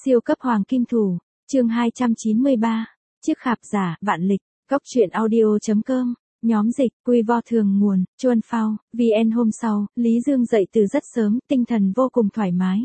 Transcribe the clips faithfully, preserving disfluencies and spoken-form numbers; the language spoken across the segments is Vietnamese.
Siêu cấp hoàng kim thủ, chương hai trăm chín mươi ba, chiếc khạp giả, vạn lịch, góc truyện audio.com, nhóm dịch, quy vo thường nguồn, Chuan Phao, vê en. Hôm sau, Lý Dương dậy từ rất sớm, tinh thần vô cùng thoải mái.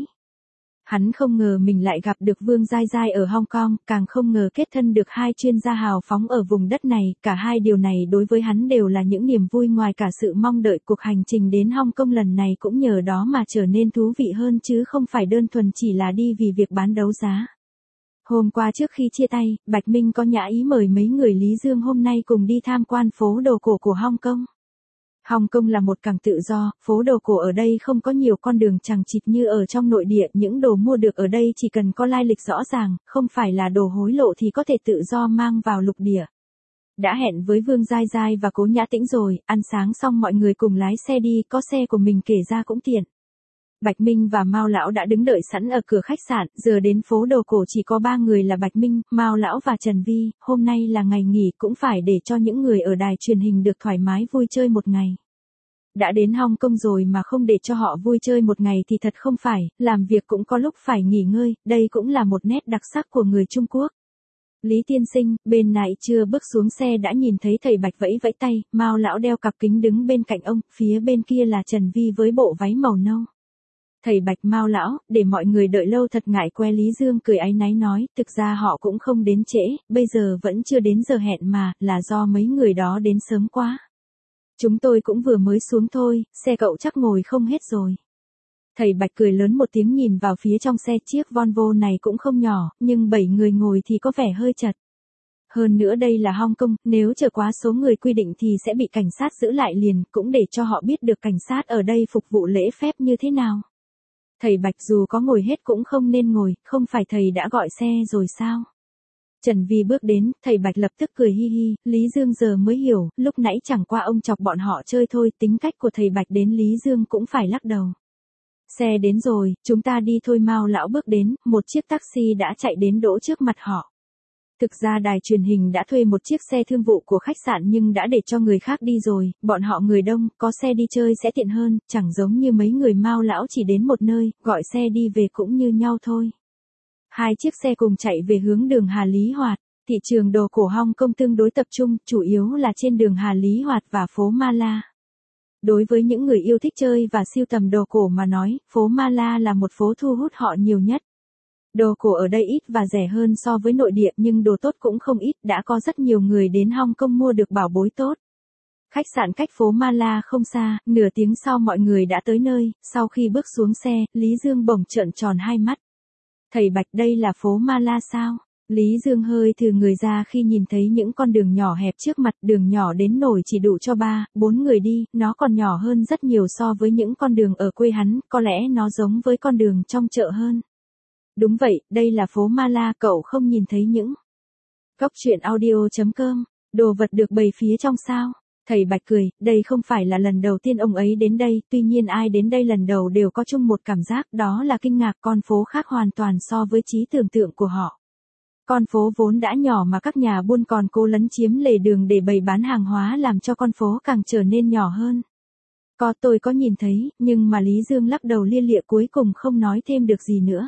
Hắn không ngờ mình lại gặp được Vương Giai Giai ở Hong Kong, càng không ngờ kết thân được hai chuyên gia hào phóng ở vùng đất này, cả hai điều này đối với hắn đều là những niềm vui ngoài cả sự mong đợi. Cuộc hành trình đến Hong Kong lần này cũng nhờ đó mà trở nên thú vị hơn chứ không phải đơn thuần chỉ là đi vì việc bán đấu giá. Hôm qua trước khi chia tay, Bạch Minh có nhã ý mời mấy người Lý Dương hôm nay cùng đi tham quan phố đồ cổ của Hong Kong. Hong Kong là một cảng tự do, phố đồ cổ ở đây không có nhiều con đường chằng chịt như ở trong nội địa, những đồ mua được ở đây chỉ cần có lai lịch rõ ràng, không phải là đồ hối lộ thì có thể tự do mang vào lục địa. Đã hẹn với Vương Giai Giai và Cố Nhã Tĩnh rồi, ăn sáng xong mọi người cùng lái xe đi, có xe của mình kể ra cũng tiện. Bạch Minh và Mao Lão đã đứng đợi sẵn ở cửa khách sạn, giờ đến phố đồ cổ chỉ có ba người là Bạch Minh, Mao Lão và Trần Vi, hôm nay là ngày nghỉ cũng phải để cho những người ở đài truyền hình được thoải mái vui chơi một ngày. Đã đến Hong Kong rồi mà không để cho họ vui chơi một ngày thì thật không phải, làm việc cũng có lúc phải nghỉ ngơi, đây cũng là một nét đặc sắc của người Trung Quốc. Lý tiên sinh, bên này chưa bước xuống xe đã nhìn thấy thầy Bạch vẫy vẫy tay, Mao Lão đeo cặp kính đứng bên cạnh ông, phía bên kia là Trần Vi với bộ váy màu nâu. Thầy Bạch, Mao Lão, để mọi người đợi lâu thật ngại que. Lý Dương cười áy náy nói, thực ra họ cũng không đến trễ, bây giờ vẫn chưa đến giờ hẹn mà, là do mấy người đó đến sớm quá. Chúng tôi cũng vừa mới xuống thôi, xe cậu chắc ngồi không hết rồi. Thầy Bạch cười lớn một tiếng nhìn vào phía trong xe, chiếc Volvo này cũng không nhỏ, nhưng bảy người ngồi thì có vẻ hơi chật. Hơn nữa đây là Hong Kong, nếu chở quá số người quy định thì sẽ bị cảnh sát giữ lại liền, cũng để cho họ biết được cảnh sát ở đây phục vụ lễ phép như thế nào. Thầy Bạch dù có ngồi hết cũng không nên ngồi, không phải thầy đã gọi xe rồi sao? Trần Vi bước đến, thầy Bạch lập tức cười hi hi, Lý Dương giờ mới hiểu, lúc nãy chẳng qua ông chọc bọn họ chơi thôi, tính cách của thầy Bạch đến Lý Dương cũng phải lắc đầu. Xe đến rồi, chúng ta đi thôi. Mao Lão bước đến, một chiếc taxi đã chạy đến đỗ trước mặt họ. Thực ra đài truyền hình đã thuê một chiếc xe thương vụ của khách sạn nhưng đã để cho người khác đi rồi, bọn họ người đông, có xe đi chơi sẽ tiện hơn, chẳng giống như mấy người Mao Lão chỉ đến một nơi, gọi xe đi về cũng như nhau thôi. Hai chiếc xe cùng chạy về hướng đường Hà Lý Hoạt. Thị trường đồ cổ Hong Kong tương đối tập trung, chủ yếu là trên đường Hà Lý Hoạt và phố Ma La. Đối với những người yêu thích chơi và sưu tầm đồ cổ mà nói, phố Ma La là một phố thu hút họ nhiều nhất. Đồ cổ ở đây ít và rẻ hơn so với nội địa nhưng đồ tốt cũng không ít, đã có rất nhiều người đến Hong Kong mua được bảo bối tốt. Khách sạn cách phố Ma La không xa, nửa tiếng sau mọi người đã tới nơi, sau khi bước xuống xe, Lý Dương bỗng trợn tròn hai mắt. Thầy Bạch, đây là phố Ma La sao? Lý Dương hơi thừ người ra khi nhìn thấy những con đường nhỏ hẹp trước mặt, đường nhỏ đến nổi chỉ đủ cho ba, bốn người đi, nó còn nhỏ hơn rất nhiều so với những con đường ở quê hắn, có lẽ nó giống với con đường trong chợ hơn. Đúng vậy, đây là phố Ma La, cậu không nhìn thấy những góc truyện audio.com, đồ vật được bày phía trong sao? Thầy Bạch cười, đây không phải là lần đầu tiên ông ấy đến đây, tuy nhiên ai đến đây lần đầu đều có chung một cảm giác, đó là kinh ngạc. Con phố khác hoàn toàn so với trí tưởng tượng của họ. Con phố vốn đã nhỏ mà các nhà buôn còn cố lấn chiếm lề đường để bày bán hàng hóa làm cho con phố càng trở nên nhỏ hơn. Có, tôi có nhìn thấy, nhưng mà Lý Dương lắc đầu lia lịa cuối cùng không nói thêm được gì nữa.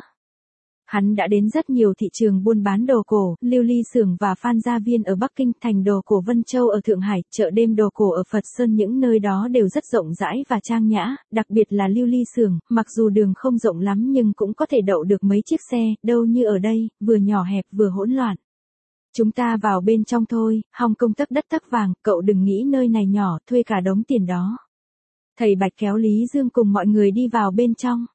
Hắn đã đến rất nhiều thị trường buôn bán đồ cổ, Lưu Ly Xưởng và Phan Gia Viên ở Bắc Kinh, thành đồ cổ Vân Châu ở Thượng Hải, chợ đêm đồ cổ ở Phật Sơn, những nơi đó đều rất rộng rãi và trang nhã, đặc biệt là Lưu Ly Xưởng, mặc dù đường không rộng lắm nhưng cũng có thể đậu được mấy chiếc xe, đâu như ở đây, vừa nhỏ hẹp vừa hỗn loạn. Chúng ta vào bên trong thôi, Hong Kong tấc đất tấc vàng, cậu đừng nghĩ nơi này nhỏ, thuê cả đống tiền đó. Thầy Bạch kéo Lý Dương cùng mọi người đi vào bên trong.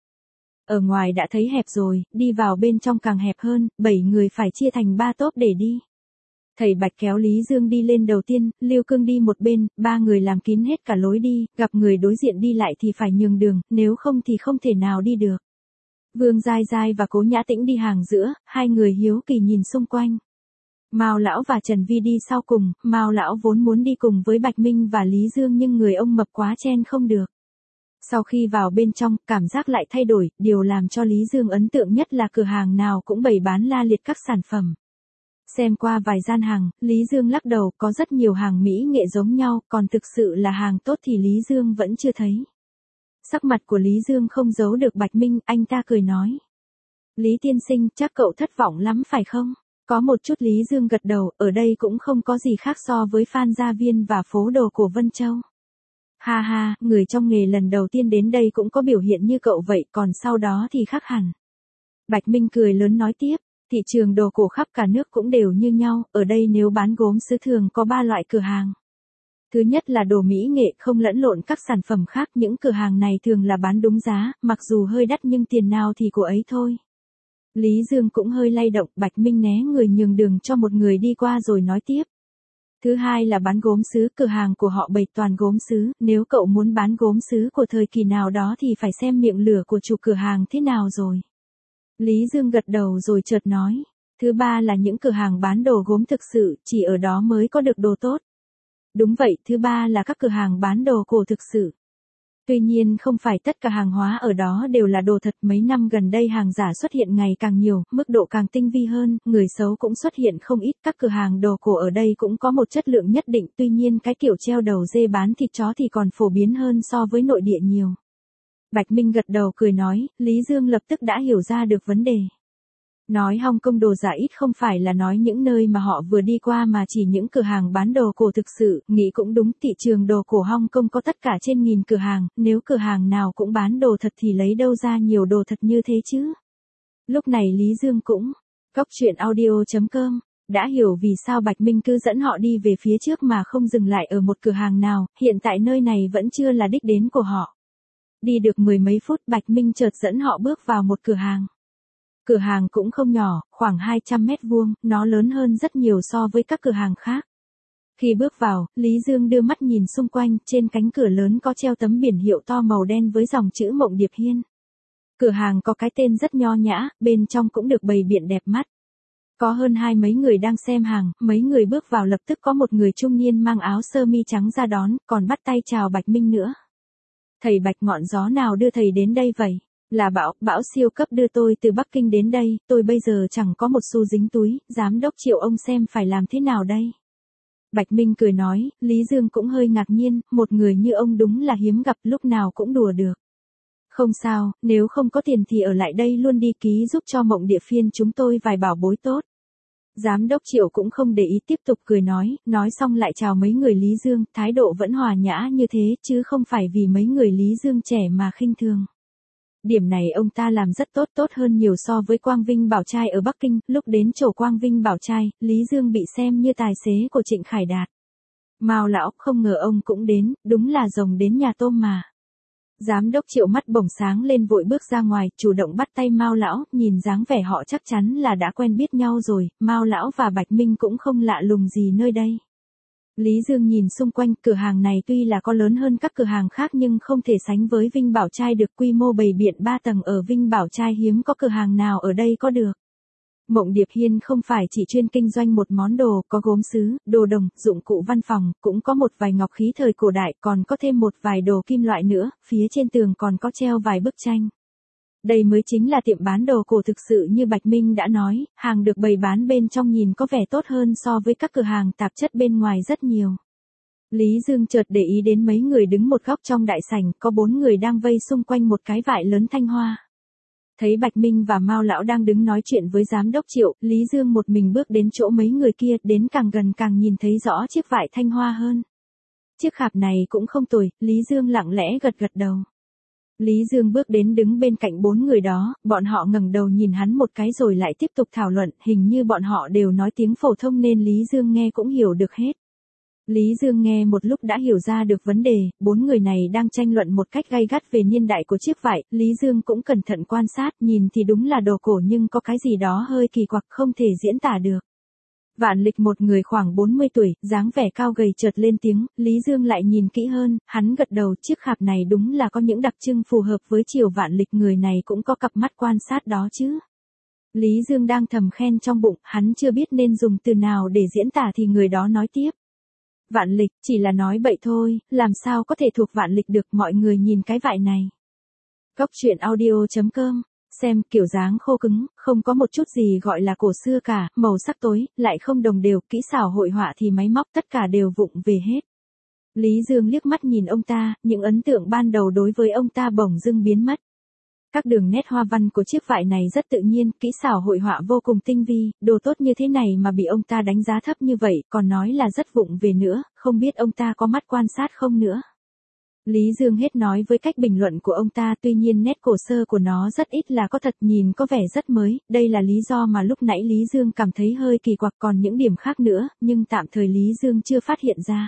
Ở ngoài đã thấy hẹp rồi, đi vào bên trong càng hẹp hơn, bảy người phải chia thành ba tốp để đi. Thầy Bạch kéo Lý Dương đi lên đầu tiên, Lưu Cương đi một bên, ba người làm kín hết cả lối đi, gặp người đối diện đi lại thì phải nhường đường, nếu không thì không thể nào đi được. Vương Giai Giai và Cố Nhã Tĩnh đi hàng giữa, hai người hiếu kỳ nhìn xung quanh. Mao Lão và Trần Vi đi sau cùng, Mao Lão vốn muốn đi cùng với Bạch Minh và Lý Dương nhưng người ông mập quá chen không được. Sau khi vào bên trong, cảm giác lại thay đổi, điều làm cho Lý Dương ấn tượng nhất là cửa hàng nào cũng bày bán la liệt các sản phẩm. Xem qua vài gian hàng, Lý Dương lắc đầu, có rất nhiều hàng mỹ nghệ giống nhau, còn thực sự là hàng tốt thì Lý Dương vẫn chưa thấy. Sắc mặt của Lý Dương không giấu được Bạch Minh, anh ta cười nói. Lý tiên sinh, chắc cậu thất vọng lắm phải không? Có một chút. Lý Dương gật đầu, ở đây cũng không có gì khác so với Phan Gia Viên và phố đồ của Vân Châu. Ha ha, người trong nghề lần đầu tiên đến đây cũng có biểu hiện như cậu vậy, còn sau đó thì khác hẳn. Bạch Minh cười lớn nói tiếp, thị trường đồ cổ khắp cả nước cũng đều như nhau, ở đây nếu bán gốm sứ thường có ba loại cửa hàng. Thứ nhất là đồ mỹ nghệ không lẫn lộn các sản phẩm khác, những cửa hàng này thường là bán đúng giá, mặc dù hơi đắt nhưng tiền nào thì của ấy thôi. Lý Dương cũng hơi lay động, Bạch Minh né người nhường đường cho một người đi qua rồi nói tiếp. Thứ hai là bán gốm sứ, cửa hàng của họ bày toàn gốm sứ, nếu cậu muốn bán gốm sứ của thời kỳ nào đó thì phải xem miệng lửa của chủ cửa hàng thế nào rồi. Lý Dương gật đầu rồi chợt nói. Thứ ba là những cửa hàng bán đồ gốm thực sự, chỉ ở đó mới có được đồ tốt. Đúng vậy, thứ ba là các cửa hàng bán đồ cổ thực sự. Tuy nhiên không phải tất cả hàng hóa ở đó đều là đồ thật, mấy năm gần đây hàng giả xuất hiện ngày càng nhiều, mức độ càng tinh vi hơn, người xấu cũng xuất hiện không ít, các cửa hàng đồ cổ ở đây cũng có một chất lượng nhất định, tuy nhiên cái kiểu treo đầu dê bán thịt chó thì còn phổ biến hơn so với nội địa nhiều. Bạch Minh gật đầu cười nói, Lý Dương lập tức đã hiểu ra được vấn đề. Nói Hong Kong đồ giả ít không phải là nói những nơi mà họ vừa đi qua mà chỉ những cửa hàng bán đồ cổ thực sự, nghĩ cũng đúng, thị trường đồ cổ Hong Kong có tất cả trên nghìn cửa hàng, nếu cửa hàng nào cũng bán đồ thật thì lấy đâu ra nhiều đồ thật như thế chứ. Lúc này Lý Dương cũng, Cóc truyện audio chấm com, đã hiểu vì sao Bạch Minh cứ dẫn họ đi về phía trước mà không dừng lại ở một cửa hàng nào, hiện tại nơi này vẫn chưa là đích đến của họ. Đi được mười mấy phút Bạch Minh chợt dẫn họ bước vào một cửa hàng. Cửa hàng cũng không nhỏ, khoảng hai trăm mét vuông, nó lớn hơn rất nhiều so với các cửa hàng khác. Khi bước vào, Lý Dương đưa mắt nhìn xung quanh, trên cánh cửa lớn có treo tấm biển hiệu to màu đen với dòng chữ Mộng Điệp Hiên. Cửa hàng có cái tên rất nho nhã, bên trong cũng được bày biện đẹp mắt. Có hơn hai mấy người đang xem hàng, mấy người bước vào lập tức có một người trung niên mang áo sơ mi trắng ra đón, còn bắt tay chào Bạch Minh nữa. Thầy Bạch, ngọn gió nào đưa thầy đến đây vậy? Là Bảo, Bảo siêu cấp đưa tôi từ Bắc Kinh đến đây, tôi bây giờ chẳng có một xu dính túi, giám đốc Triệu ông xem phải làm thế nào đây? Bạch Minh cười nói, Lý Dương cũng hơi ngạc nhiên, một người như ông đúng là hiếm gặp, lúc nào cũng đùa được. Không sao, nếu không có tiền thì ở lại đây luôn đi, ký giúp cho Mộng Địa Phiên chúng tôi vài bảo bối tốt. Giám đốc Triệu cũng không để ý, tiếp tục cười nói, nói xong lại chào mấy người Lý Dương, thái độ vẫn hòa nhã như thế, chứ không phải vì mấy người Lý Dương trẻ mà khinh thường. Điểm này ông ta làm rất tốt, tốt hơn nhiều so với Quang Vinh Bảo Trai ở Bắc Kinh, lúc đến chỗ Quang Vinh Bảo Trai, Lý Dương bị xem như tài xế của Trịnh Khải Đạt. Mao lão, không ngờ ông cũng đến, đúng là rồng đến nhà tôm mà. Giám đốc Triệu mắt bỗng sáng lên vội bước ra ngoài, chủ động bắt tay Mao lão, nhìn dáng vẻ họ chắc chắn là đã quen biết nhau rồi, Mao lão và Bạch Minh cũng không lạ lùng gì nơi đây. Lý Dương nhìn xung quanh, cửa hàng này tuy là có lớn hơn các cửa hàng khác nhưng không thể sánh với Vinh Bảo Trai được, quy mô bày biện ba tầng ở Vinh Bảo Trai hiếm có cửa hàng nào ở đây có được. Mộng Điệp Hiên không phải chỉ chuyên kinh doanh một món đồ, có gốm sứ, đồ đồng, dụng cụ văn phòng, cũng có một vài ngọc khí thời cổ đại, còn có thêm một vài đồ kim loại nữa, phía trên tường còn có treo vài bức tranh. Đây mới chính là tiệm bán đồ cổ thực sự như Bạch Minh đã nói, hàng được bày bán bên trong nhìn có vẻ tốt hơn so với các cửa hàng tạp chất bên ngoài rất nhiều. Lý Dương chợt để ý đến mấy người đứng một góc trong đại sảnh, có bốn người đang vây xung quanh một cái vại lớn thanh hoa. Thấy Bạch Minh và Mao lão đang đứng nói chuyện với giám đốc Triệu, Lý Dương một mình bước đến chỗ mấy người kia, đến càng gần càng nhìn thấy rõ chiếc vại thanh hoa hơn. Chiếc khạp này cũng không tồi, Lý Dương lặng lẽ gật gật đầu. Lý Dương bước đến đứng bên cạnh bốn người đó, bọn họ ngẩng đầu nhìn hắn một cái rồi lại tiếp tục thảo luận, hình như bọn họ đều nói tiếng phổ thông nên Lý Dương nghe cũng hiểu được hết. Lý Dương nghe một lúc đã hiểu ra được vấn đề, bốn người này đang tranh luận một cách gay gắt về niên đại của chiếc vải, Lý Dương cũng cẩn thận quan sát, nhìn thì đúng là đồ cổ nhưng có cái gì đó hơi kỳ quặc không thể diễn tả được. Vạn Lịch, một người khoảng bốn mươi tuổi, dáng vẻ cao gầy, chợt lên tiếng, Lý Dương lại nhìn kỹ hơn, hắn gật đầu, chiếc khạp này đúng là có những đặc trưng phù hợp với Triều Vạn Lịch, người này cũng có cặp mắt quan sát đó chứ. Lý Dương đang thầm khen trong bụng, hắn chưa biết nên dùng từ nào để diễn tả thì người đó nói tiếp. Vạn Lịch, chỉ là nói bậy thôi, làm sao có thể thuộc Vạn Lịch được, mọi người nhìn cái vại này. Cóc truyện audio chấm com, xem kiểu dáng khô cứng, không có một chút gì gọi là cổ xưa cả, màu sắc tối, lại không đồng đều, kỹ xảo hội họa thì máy móc tất cả đều vụng về hết. Lý Dương liếc mắt nhìn ông ta, những ấn tượng ban đầu đối với ông ta bỗng dưng biến mất. Các đường nét hoa văn của chiếc vải này rất tự nhiên, kỹ xảo hội họa vô cùng tinh vi, đồ tốt như thế này mà bị ông ta đánh giá thấp như vậy, còn nói là rất vụng về nữa, không biết ông ta có mắt quan sát không nữa. Lý Dương hết nói với cách bình luận của ông ta, tuy nhiên nét cổ sơ của nó rất ít là có thật, nhìn có vẻ rất mới, đây là lý do mà lúc nãy Lý Dương cảm thấy hơi kỳ quặc, còn những điểm khác nữa, nhưng tạm thời Lý Dương chưa phát hiện ra.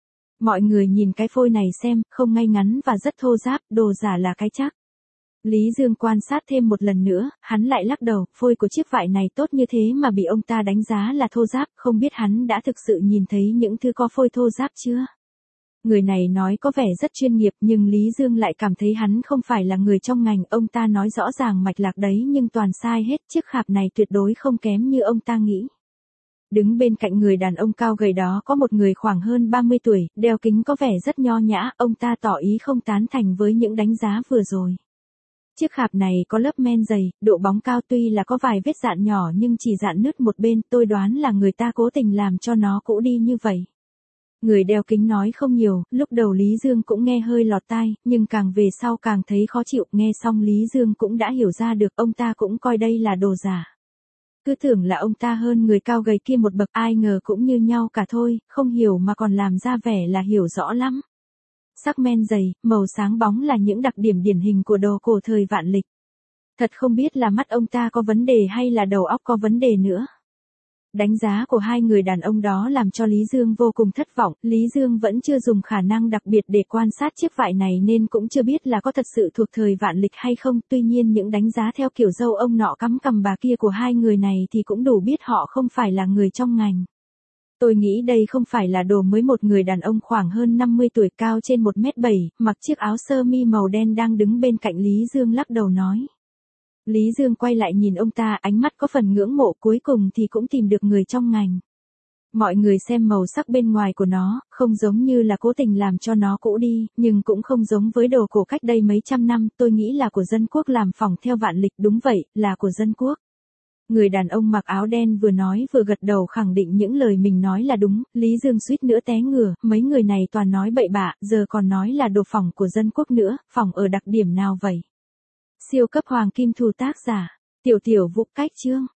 Mọi người nhìn cái phôi này xem, không ngay ngắn và rất thô ráp, đồ giả là cái chắc. Lý Dương quan sát thêm một lần nữa, hắn lại lắc đầu, phôi của chiếc vải này tốt như thế mà bị ông ta đánh giá là thô ráp, không biết hắn đã thực sự nhìn thấy những thứ có phôi thô ráp chưa? Người này nói có vẻ rất chuyên nghiệp nhưng Lý Dương lại cảm thấy hắn không phải là người trong ngành, ông ta nói rõ ràng mạch lạc đấy nhưng toàn sai hết, chiếc khạp này tuyệt đối không kém như ông ta nghĩ. Đứng bên cạnh người đàn ông cao gầy đó có một người khoảng hơn ba mươi tuổi, đeo kính có vẻ rất nho nhã, ông ta tỏ ý không tán thành với những đánh giá vừa rồi. Chiếc khạp này có lớp men dày, độ bóng cao, tuy là có vài vết dạn nhỏ nhưng chỉ dạn nứt một bên, tôi đoán là người ta cố tình làm cho nó cũ đi như vậy. Người đeo kính nói không nhiều, lúc đầu Lý Dương cũng nghe hơi lọt tai, nhưng càng về sau càng thấy khó chịu, nghe xong Lý Dương cũng đã hiểu ra được ông ta cũng coi đây là đồ giả. Cứ tưởng là ông ta hơn người cao gầy kia một bậc, ai ngờ cũng như nhau cả thôi, không hiểu mà còn làm ra vẻ là hiểu rõ lắm. Sắc men dày, màu sáng bóng là những đặc điểm điển hình của đồ cổ thời vạn lịch. Thật không biết là mắt ông ta có vấn đề hay là đầu óc có vấn đề nữa. Đánh giá của hai người đàn ông đó làm cho Lý Dương vô cùng thất vọng, Lý Dương vẫn chưa dùng khả năng đặc biệt để quan sát chiếc vải này nên cũng chưa biết là có thật sự thuộc thời vạn lịch hay không, tuy nhiên những đánh giá theo kiểu dâu ông nọ cắm cằm bà kia của hai người này thì cũng đủ biết họ không phải là người trong ngành. Tôi nghĩ đây không phải là đồ mới. Một người đàn ông khoảng hơn năm mươi tuổi, cao trên một mét bảy, mặc chiếc áo sơ mi màu đen đang đứng bên cạnh Lý Dương lắc đầu nói. Lý Dương quay lại nhìn ông ta, ánh mắt có phần ngưỡng mộ, cuối cùng thì cũng tìm được người trong ngành. Mọi người xem màu sắc bên ngoài của nó, không giống như là cố tình làm cho nó cũ đi, nhưng cũng không giống với đồ cổ cách đây mấy trăm năm, tôi nghĩ là của dân quốc làm phỏng theo vạn lịch, đúng vậy, là của dân quốc. Người đàn ông mặc áo đen vừa nói vừa gật đầu khẳng định những lời mình nói là đúng, Lý Dương suýt nữa té ngửa, mấy người này toàn nói bậy bạ, giờ còn nói là đồ phỏng của dân quốc nữa, phỏng ở đặc điểm nào vậy? Siêu cấp hoàng kim thủ tác giả, Tiểu Tiểu Vũ, cách chương.